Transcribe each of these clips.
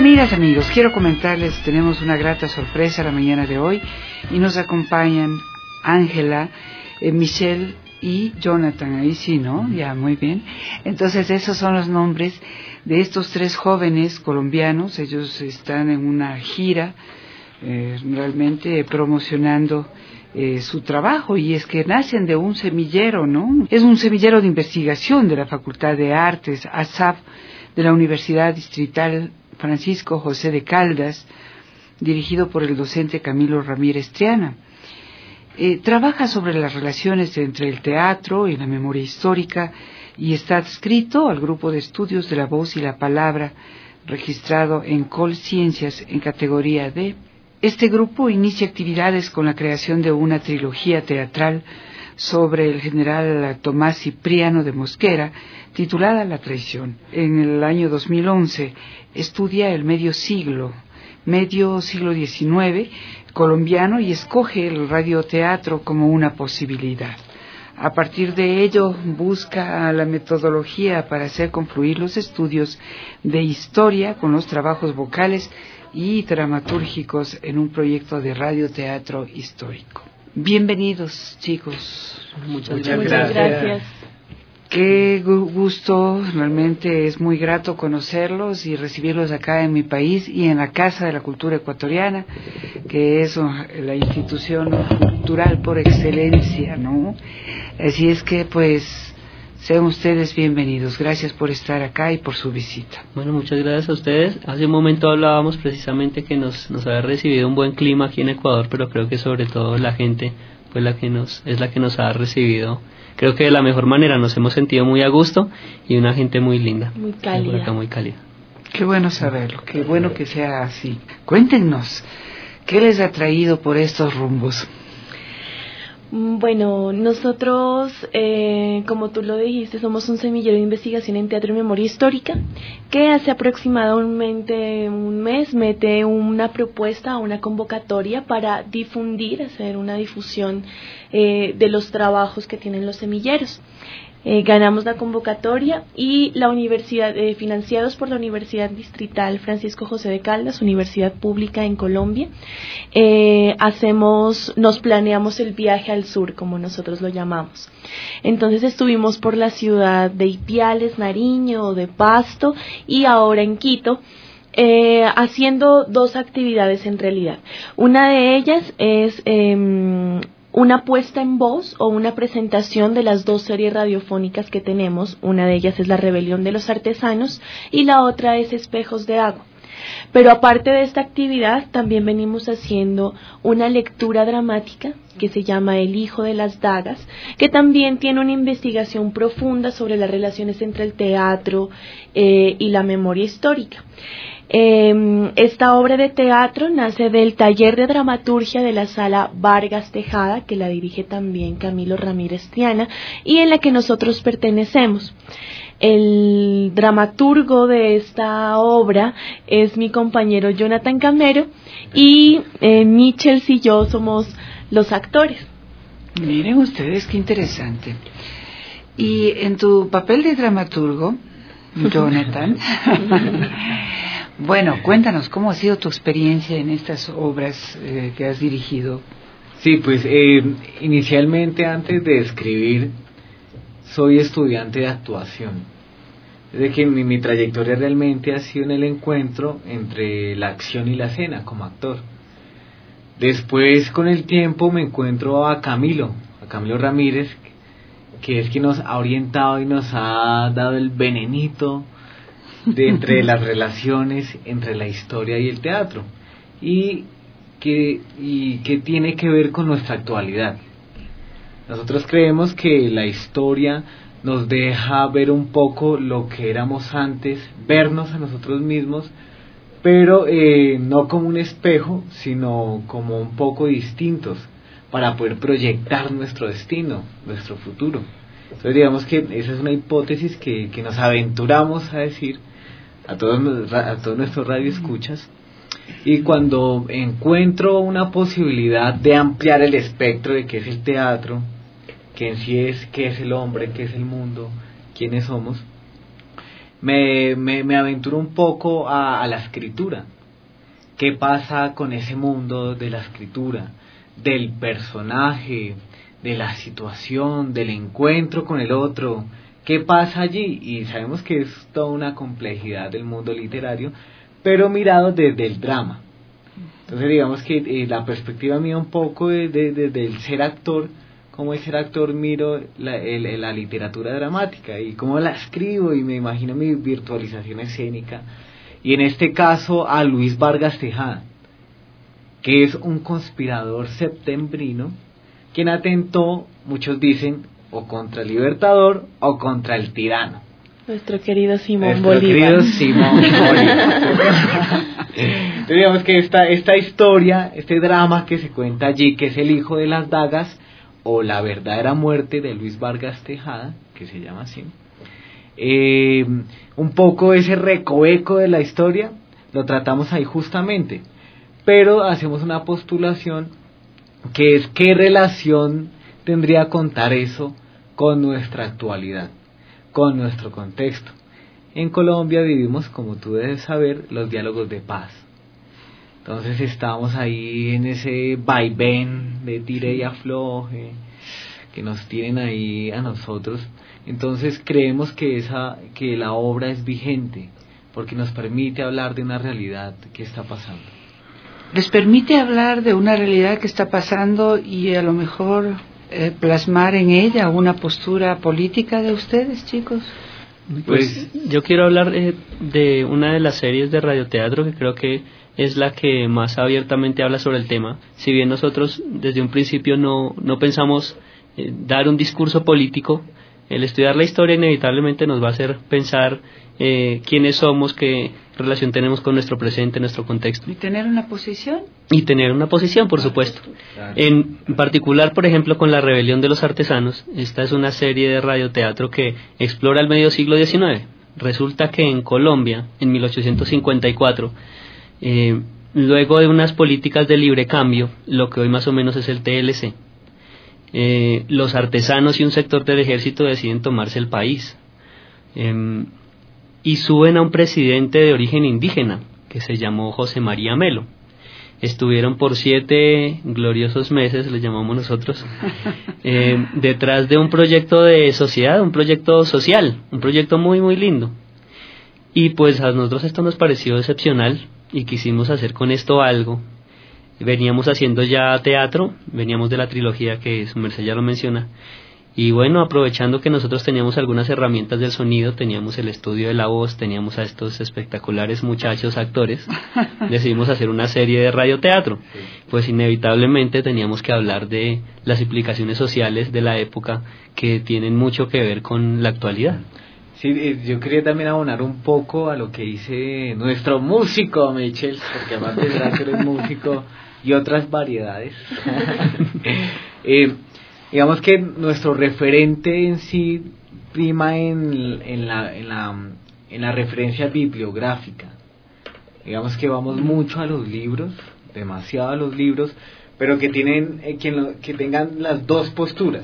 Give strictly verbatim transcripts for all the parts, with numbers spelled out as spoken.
amigas, amigos, quiero comentarles, tenemos una grata sorpresa la mañana de hoy y nos acompañan Ángela, eh, Michelle y Jonathan. Ahí sí, ¿no? Ya, muy bien. Entonces, esos son los nombres de estos tres jóvenes colombianos. Ellos están en una gira eh, realmente promocionando eh, su trabajo, y es que nacen de un semillero, ¿no? Es un semillero de investigación de la Facultad de Artes, A S A P, de la Universidad Distrital Francisco José de Caldas, dirigido por el docente Camilo Ramírez Triana. Eh, trabaja sobre las relaciones entre el teatro y la memoria histórica y está adscrito al grupo de estudios de la voz y la palabra, registrado en Colciencias en categoría D. Este grupo inicia actividades con la creación de una trilogía teatral sobre el general Tomás Cipriano de Mosquera, titulada La Traición. En el año dos mil once estudia el medio siglo, medio siglo diecinueve colombiano, y escoge el radioteatro como una posibilidad. A partir de ello busca la metodología para hacer confluir los estudios de historia con los trabajos vocales y dramatúrgicos en un proyecto de radioteatro histórico. Bienvenidos, chicos. Muchas, Muchas gracias. gracias. Qué gusto, realmente es muy grato conocerlos y recibirlos acá en mi país y en la Casa de la Cultura Ecuatoriana, que es la institución cultural por excelencia, ¿no? Así es que, pues, sean ustedes bienvenidos. Gracias por estar acá y por su visita. Bueno, muchas gracias a ustedes. Hace un momento hablábamos precisamente que nos, nos había recibido un buen clima aquí en Ecuador, pero creo que sobre todo la gente pues la que nos, es la que nos ha recibido. Creo que de la mejor manera, nos hemos sentido muy a gusto y una gente muy linda. Muy cálida. Por acá, muy cálida. Qué bueno saberlo, qué bueno que sea así. Cuéntenos, ¿qué les ha traído por estos rumbos? Bueno, nosotros, eh, como tú lo dijiste, somos un semillero de investigación en teatro y memoria histórica, que hace aproximadamente un mes mete una propuesta, una convocatoria para difundir, hacer una difusión eh, de los trabajos que tienen los semilleros. Eh, ganamos la convocatoria y la universidad, eh, financiados por la Universidad Distrital Francisco José de Caldas, universidad pública en Colombia, eh, hacemos, nos planeamos el viaje al sur, como nosotros lo llamamos. Entonces estuvimos por la ciudad de Ipiales, Nariño, de Pasto y ahora en Quito, eh, haciendo dos actividades en realidad. Una de ellas es eh, una puesta en voz o una presentación de las dos series radiofónicas que tenemos. Una de ellas es La Rebelión de los Artesanos y la otra es Espejos de Agua. Pero aparte de esta actividad, también venimos haciendo una lectura dramática que se llama El Hijo de las Dagas, que también tiene una investigación profunda sobre las relaciones entre el teatro eh, y la memoria histórica. Eh, esta obra de teatro nace del taller de dramaturgia de la Sala Vargas Tejada, que la dirige también Camilo Ramírez Triana y en la que nosotros pertenecemos. El dramaturgo de esta obra es mi compañero Jonathan Camero y eh, Michelle y yo somos los actores. Miren ustedes qué interesante. Y en tu papel de dramaturgo, Jonathan, bueno, cuéntanos, ¿cómo ha sido tu experiencia en estas obras eh, que has dirigido? Sí, pues eh, inicialmente, antes de escribir, soy estudiante de actuación. Es de que mi, mi trayectoria realmente ha sido en el encuentro entre la acción y la escena como actor. Después, con el tiempo, me encuentro a Camilo, a Camilo Ramírez, que es quien nos ha orientado y nos ha dado el venenito de entre las relaciones entre la historia y el teatro, y que, y que tiene que ver con nuestra actualidad. Nosotros creemos que la historia nos deja ver un poco lo que éramos antes, vernos a nosotros mismos, pero eh, no como un espejo, sino como un poco distintos, para poder proyectar nuestro destino, nuestro futuro. Entonces digamos que esa es una hipótesis que, que nos aventuramos a decir a todos, a todos nuestros radioescuchas, y cuando encuentro una posibilidad de ampliar el espectro de qué es el teatro, que en sí es qué es el hombre, qué es el mundo, quiénes somos, me, me, me aventuro un poco a, a la escritura. ¿Qué pasa con ese mundo de la escritura, del personaje, de la situación, del encuentro con el otro? ¿Qué pasa allí? Y sabemos que es toda una complejidad del mundo literario, pero mirado desde el drama. Entonces digamos que eh, la perspectiva mía un poco desde de, de, de ser actor, como el ser actor miro la, el, la literatura dramática y cómo la escribo y me imagino mi virtualización escénica. Y en este caso a Luis Vargas Tejada, que es un conspirador septembrino, quien atentó, muchos dicen, o contra el Libertador o contra el tirano. Nuestro querido Simón Nuestro Bolívar. querido Simón Bolívar. Entonces, digamos que esta, esta historia, este drama que se cuenta allí, que es El hijo de las dagas, o La verdadera muerte de Luis Vargas Tejada, que se llama así, eh, un poco ese recoveco de la historia, lo tratamos ahí justamente, pero hacemos una postulación que es qué relación tendría contar eso con nuestra actualidad, con nuestro contexto. En Colombia vivimos, como tú debes saber, los diálogos de paz. Entonces estamos ahí en ese vaivén de tire y afloje que nos tienen ahí a nosotros. Entonces creemos que esa que la obra es vigente porque nos permite hablar de una realidad que está pasando. ¿Les permite hablar de una realidad que está pasando y a lo mejor eh, plasmar en ella una postura política de ustedes, chicos? Pues yo quiero hablar eh, de una de las series de radioteatro que creo que es la que más abiertamente habla sobre el tema. Si bien nosotros desde un principio no, no pensamos eh, dar un discurso político, el estudiar la historia inevitablemente nos va a hacer pensar eh, quiénes somos, qué relación tenemos con nuestro presente, nuestro contexto. ¿Y tener una posición? Y tener una posición, por supuesto. En particular, por ejemplo, con La rebelión de los artesanos, esta es una serie de radioteatro que explora el medio siglo diecinueve. Resulta que en Colombia, en mil ochocientos cincuenta y cuatro, eh, luego de unas políticas de libre cambio, lo que hoy más o menos es el T L C, eh, los artesanos y un sector del ejército deciden tomarse el país. Eh, y suben a un presidente de origen indígena, que se llamó José María Melo. Estuvieron por siete gloriosos meses, les llamamos nosotros, eh, detrás de un proyecto de sociedad, un proyecto social, un proyecto muy muy lindo. Y pues a nosotros esto nos pareció excepcional y quisimos hacer con esto algo. Veníamos haciendo ya teatro, veníamos de la trilogía que su merced ya lo menciona, y bueno, aprovechando que nosotros teníamos algunas herramientas del sonido, teníamos el estudio de la voz, teníamos a estos espectaculares muchachos actores, decidimos hacer una serie de radioteatro. Pues inevitablemente teníamos que hablar de las implicaciones sociales de la época que tienen mucho que ver con la actualidad. Sí, yo quería también abonar un poco a lo que dice nuestro músico, Michel, porque además de verdad que eres músico y otras variedades. eh, digamos que nuestro referente en sí prima en, en, la, en, la, en la referencia bibliográfica. Digamos que vamos mucho a los libros, demasiado a los libros, pero que, tienen, eh, que, lo, que tengan las dos posturas.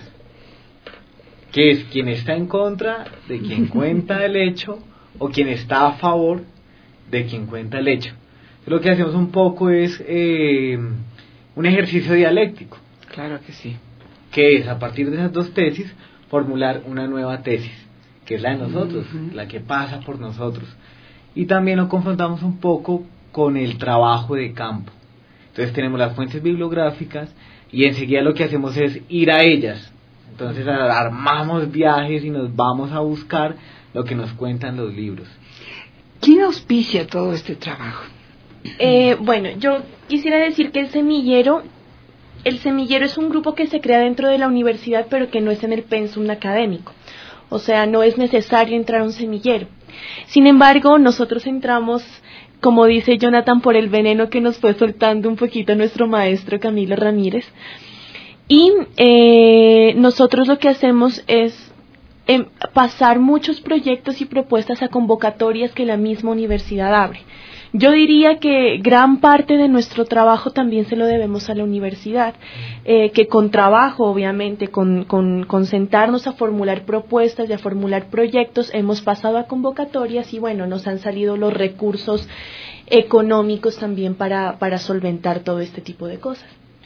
Que es quien está en contra de quien cuenta el hecho o quien está a favor de quien cuenta el hecho. Lo que hacemos un poco es eh, un ejercicio dialéctico. Claro que sí. Que es, a partir de esas dos tesis, formular una nueva tesis, que es la de nosotros, uh-huh. la que pasa por nosotros. Y también lo confrontamos un poco con el trabajo de campo. Entonces tenemos las fuentes bibliográficas y enseguida lo que hacemos es ir a ellas. Entonces armamos viajes y nos vamos a buscar lo que nos cuentan los libros. ¿Quién auspicia todo este trabajo? Eh, bueno, yo quisiera decir que el semillero, el semillero es un grupo que se crea dentro de la universidad, pero que no es en el pensum académico. O sea, no es necesario entrar a un semillero. Sin embargo, nosotros entramos, como dice Jonathan, por el veneno que nos fue soltando un poquito nuestro maestro Camilo Ramírez. Y eh, nosotros lo que hacemos es eh, pasar muchos proyectos y propuestas a convocatorias que la misma universidad abre. Yo diría que gran parte de nuestro trabajo también se lo debemos a la universidad, eh, que con trabajo, obviamente, con, con, con sentarnos a formular propuestas y a formular proyectos, hemos pasado a convocatorias y bueno, nos han salido los recursos económicos también para, para solventar todo este tipo de cosas.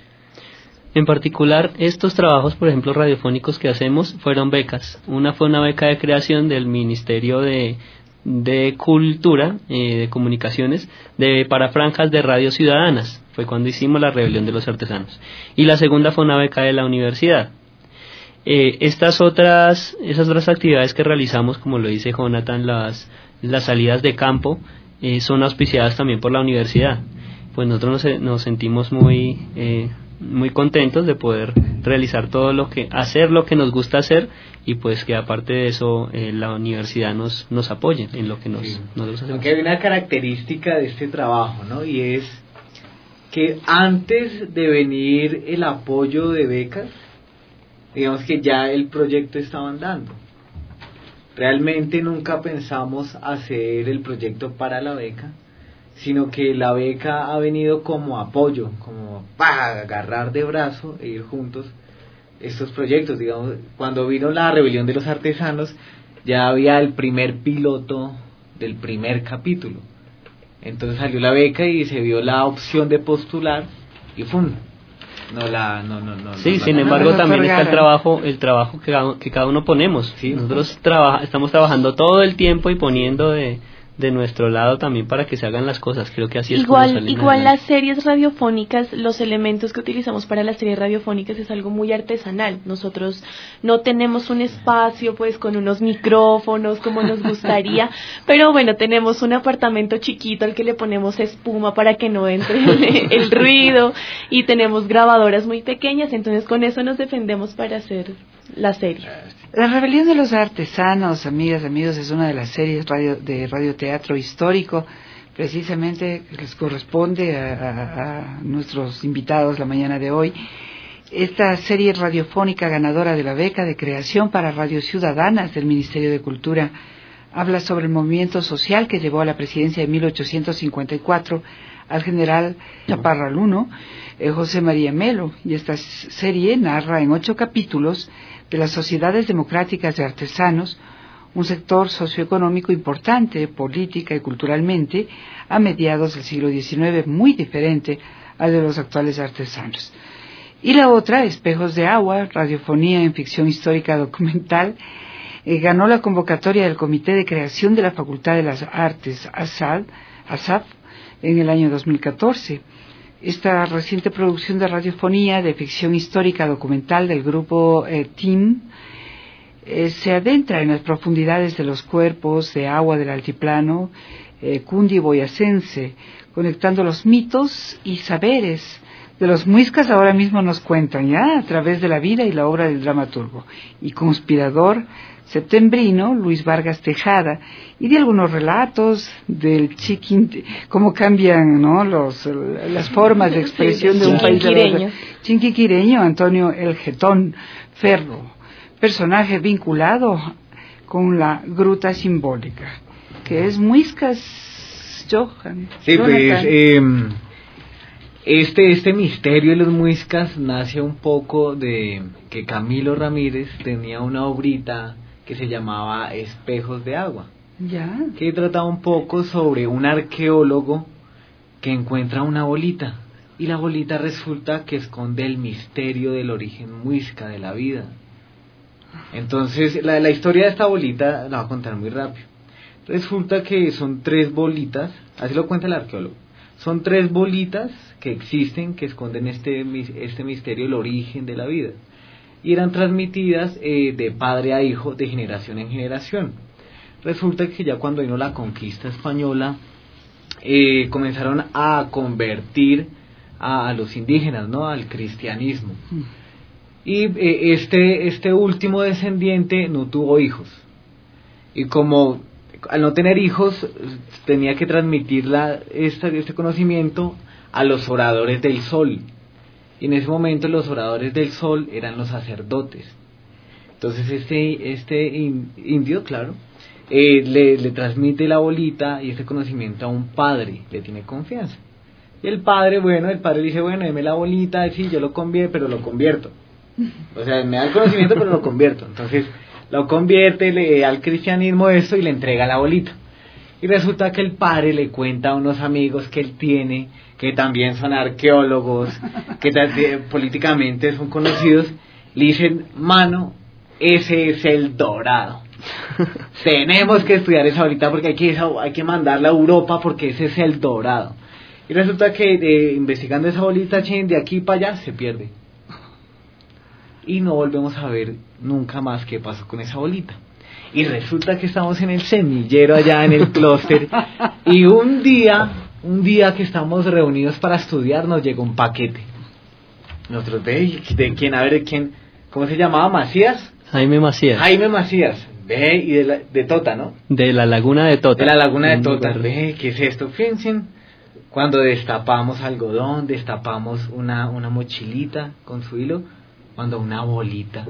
En particular, estos trabajos, por ejemplo, radiofónicos que hacemos, fueron becas. Una fue una beca de creación del Ministerio de de Cultura, eh, de Comunicaciones, de para franjas de radio ciudadanas. Fue cuando hicimos la rebelión de los artesanos. Y la segunda fue una beca de la universidad. Eh, estas otras, esas otras actividades que realizamos, como lo dice Jonathan, las, las salidas de campo, eh, son auspiciadas también por la universidad. Pues nosotros nos, nos sentimos muy, eh, muy contentos de poder realizar todo lo que, hacer lo que nos gusta hacer, y pues que aparte de eso eh, la universidad nos nos apoye en lo que nos, sí. nosotros hacemos. Aunque hay una característica de este trabajo, ¿no? Y es que antes de venir el apoyo de becas, digamos que ya el proyecto estaba andando. Realmente nunca pensamos hacer el proyecto para la beca, sino que la beca ha venido como apoyo, como para agarrar de brazo e ir juntos estos proyectos. Digamos, cuando vino la rebelión de los artesanos, ya había el primer piloto del primer capítulo. Entonces salió la beca y se vio la opción de postular y ¡fum! No la, no, no, no. Sí, no, sin no, embargo no, también está el trabajo, el trabajo que, que cada uno ponemos. Sí, nosotros trabaja, estamos trabajando todo el tiempo y poniendo de de nuestro lado también para que se hagan las cosas. Creo que así es igual, como salen igual adelante. Las series radiofónicas, los elementos que utilizamos para las series radiofónicas es algo muy artesanal. Nosotros no tenemos un espacio pues con unos micrófonos como nos gustaría, pero bueno, tenemos un apartamento chiquito al que le ponemos espuma para que no entre el, el ruido, y tenemos grabadoras muy pequeñas, entonces con eso nos defendemos para hacer la serie. La rebelión de los artesanos, amigas, amigos, es una de las series radio, de radioteatro histórico, precisamente que les corresponde a, a, a nuestros invitados la mañana de hoy. Esta serie radiofónica ganadora de la beca de creación para radios ciudadanas del Ministerio de Cultura habla sobre el movimiento social que llevó a la presidencia de mil ochocientos cincuenta y cuatro al general Chaparral primero, eh, José María Melo, y esta serie narra en ocho capítulos de las sociedades democráticas de artesanos, un sector socioeconómico importante, política y culturalmente, a mediados del siglo diecinueve, muy diferente al de los actuales artesanos. Y la otra, Espejos de Agua, radiofonía en ficción histórica documental, eh, ganó la convocatoria del Comité de Creación de la Facultad de las Artes, ASAD, ASAF, en el año dos mil catorce. Esta reciente producción de radiofonía de ficción histórica documental del grupo eh, Team eh, se adentra en las profundidades de los cuerpos de agua del altiplano eh, cundiboyacense, conectando los mitos y saberes de los muiscas. Ahora mismo nos cuentan ya a través de la vida y la obra del dramaturgo y conspirador septembrino Luis Vargas Tejada, y de algunos relatos del chiquín, cómo cambian, ¿no?, los las formas de expresión de un país a otro. Chinquiquireño Antonio El Getón Ferro, personaje vinculado con la gruta simbólica, que es Muiscas, Johan. Sí, Jonathan. pues eh, este este misterio de los muiscas nace un poco de que Camilo Ramírez tenía una obrita que se llamaba Espejos de Agua, ya, que trataba un poco sobre un arqueólogo que encuentra una bolita, y la bolita resulta que esconde el misterio del origen muisca de la vida. Entonces la, la historia de esta bolita la voy a contar muy rápido. Resulta que son tres bolitas, así lo cuenta el arqueólogo, son tres bolitas que existen, que esconden este, este misterio, el origen de la vida, y eran transmitidas eh, de padre a hijo, de generación en generación. Resulta que ya cuando vino la conquista española, eh, comenzaron a convertir a, a los indígenas, ¿no?, al cristianismo. Y eh, este, este último descendiente no tuvo hijos. Y como al no tener hijos, tenía que transmitir la, esta, este conocimiento a los oradores del sol. Y en ese momento los oradores del sol eran los sacerdotes. Entonces este, este in, indio, claro, eh, le, le transmite la bolita y ese conocimiento a un padre, le tiene confianza. Y el padre, bueno, el padre dice, bueno, deme la bolita, sí, yo lo convierto, pero lo convierto. O sea, me da el conocimiento, pero lo convierto. Entonces, lo convierte, le da al cristianismo esto y le entrega la bolita. Y resulta que el padre le cuenta a unos amigos que él tiene, que también son arqueólogos, que t- políticamente son conocidos, le dicen, mano, ese es el dorado. Tenemos que estudiar esa bolita porque hay que, hay que mandarla a Europa porque ese es el dorado. Y resulta que eh, investigando esa bolita, chen, de aquí para allá, se pierde. Y no volvemos a ver nunca más qué pasó con esa bolita. Y resulta que estamos en el semillero allá en el clúster y un día, un día que estamos reunidos para estudiar nos llegó un paquete. Nosotros, ¿de, de quién? A ver, ¿de quién? ¿Cómo se llamaba? ¿Macías? Jaime Macías. Jaime Macías, ve, y de, la, de Tota, ¿no? De la laguna de Tota. De la laguna de Tota, ve, ¿qué es esto? Fíjense, cuando destapamos algodón, destapamos una, una mochilita con su hilo, cuando una bolita.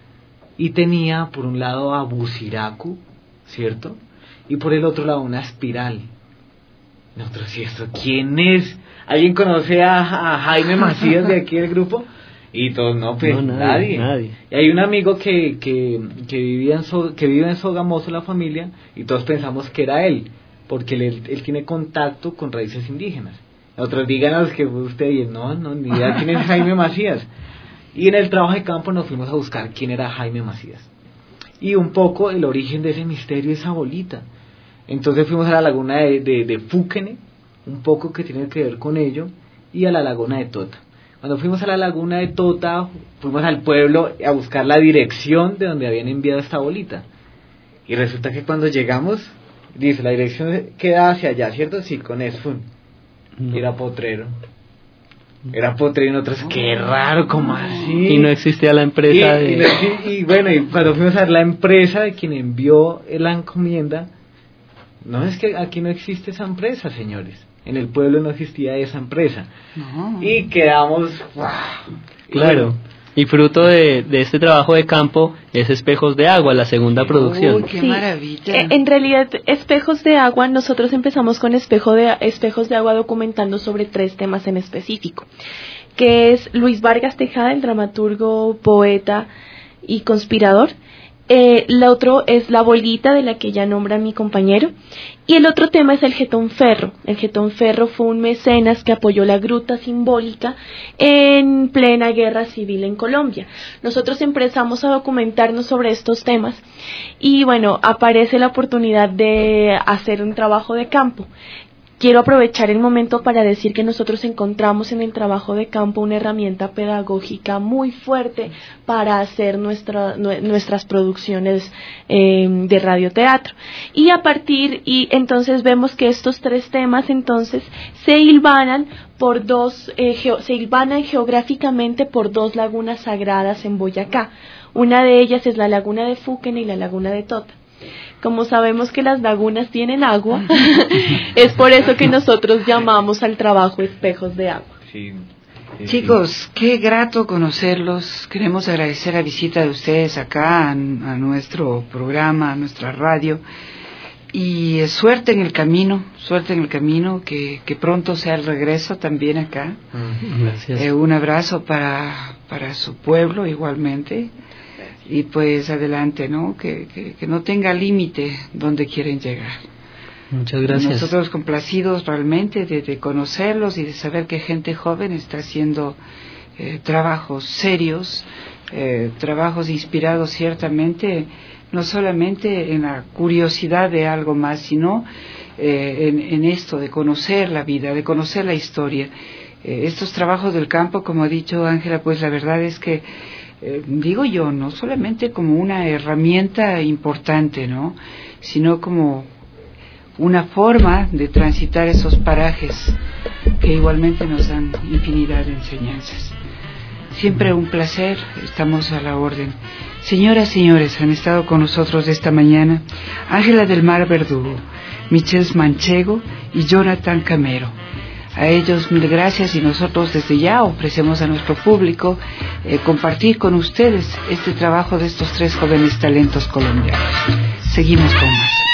Y tenía por un lado a Buciracu, ¿cierto? Y por el otro lado una espiral. Nosotros, ¿y esto quién es? ¿Alguien conoce a, a Jaime Macías de aquí del grupo? Y todos, no, pues no, nadie, nadie. nadie. Y hay un amigo que, que, que, vivía en so, que vive en Sogamoso, la familia, y todos pensamos que era él, porque él, él tiene contacto con raíces indígenas. Nosotros, díganos que fue usted, y él, no, no, ni idea quién es Jaime Macías. Y en el trabajo de campo nos fuimos a buscar quién era Jaime Macías. Y un poco el origen de ese misterio, esa bolita. Entonces fuimos a la laguna de, de, de Fúquene, un poco que tiene que ver con ello, y a la laguna de Tota. Cuando fuimos a la laguna de Tota, fuimos al pueblo a buscar la dirección de donde habían enviado esta bolita. Y resulta que cuando llegamos, dice, la dirección queda hacia allá, ¿cierto? Sí, con Esfun. No. Era Potrero. Era Potrero y nosotros, qué raro, ¿cómo así? Y no existía la empresa y, de... Y, y bueno, y cuando fuimos a ver la empresa de quien envió la encomienda, no, es que aquí no existe esa empresa, señores. En el pueblo no existía esa empresa. No. Y quedamos... ¡Wow! Claro. Y fruto de, de este trabajo de campo es Espejos de Agua, la segunda producción. ¡Uy, qué sí. maravilla! En realidad, Espejos de Agua, nosotros empezamos con espejo de, Espejos de Agua documentando sobre tres temas en específico, que es Luis Vargas Tejada, el dramaturgo, poeta y conspirador. Eh, el otro es la bolita de la que ya nombra mi compañero. Y el otro tema es el Getón Ferro. El Getón Ferro fue un mecenas que apoyó la gruta simbólica en plena guerra civil en Colombia. Nosotros empezamos a documentarnos sobre estos temas y bueno, aparece la oportunidad de hacer un trabajo de campo. Quiero aprovechar el momento para decir que nosotros encontramos en el trabajo de campo una herramienta pedagógica muy fuerte para hacer nuestra, nuestras producciones eh, de radioteatro. Y a partir, y entonces vemos que estos tres temas entonces se hilvanan por dos, eh, geo, se hilvanan geográficamente por dos lagunas sagradas en Boyacá. Una de ellas es la laguna de Fúquene y la laguna de Tota. Como sabemos que las lagunas tienen agua, es por eso que nosotros llamamos al trabajo Espejos de Agua. Sí, sí, Chicos, sí. Qué grato conocerlos. Queremos agradecer la visita de ustedes acá a, a nuestro programa, a nuestra radio. Y eh, suerte en el camino, suerte en el camino, que, que pronto sea el regreso también acá. Gracias. Eh, un abrazo para, para su pueblo igualmente. Y pues adelante, ¿no? Que, que, que no tenga límite donde quieren llegar. Muchas gracias. Nosotros complacidos realmente de, de conocerlos y de saber que gente joven está haciendo eh, trabajos serios, eh, trabajos inspirados ciertamente, no solamente en la curiosidad de algo más, sino eh, en, en esto de conocer la vida, de conocer la historia. Eh, estos trabajos del campo, como ha dicho Ángela, pues la verdad es que Eh, digo yo, no solamente como una herramienta importante, ¿no? Sino como una forma de transitar esos parajes que igualmente nos dan infinidad de enseñanzas. Siempre un placer, estamos a la orden. Señoras, señores, han estado con nosotros esta mañana Ángela del Mar Verdugo, Michelle Manchego y Jonathan Camero. A ellos mil gracias y nosotros desde ya ofrecemos a nuestro público eh, compartir con ustedes este trabajo de estos tres jóvenes talentos colombianos. Seguimos con más.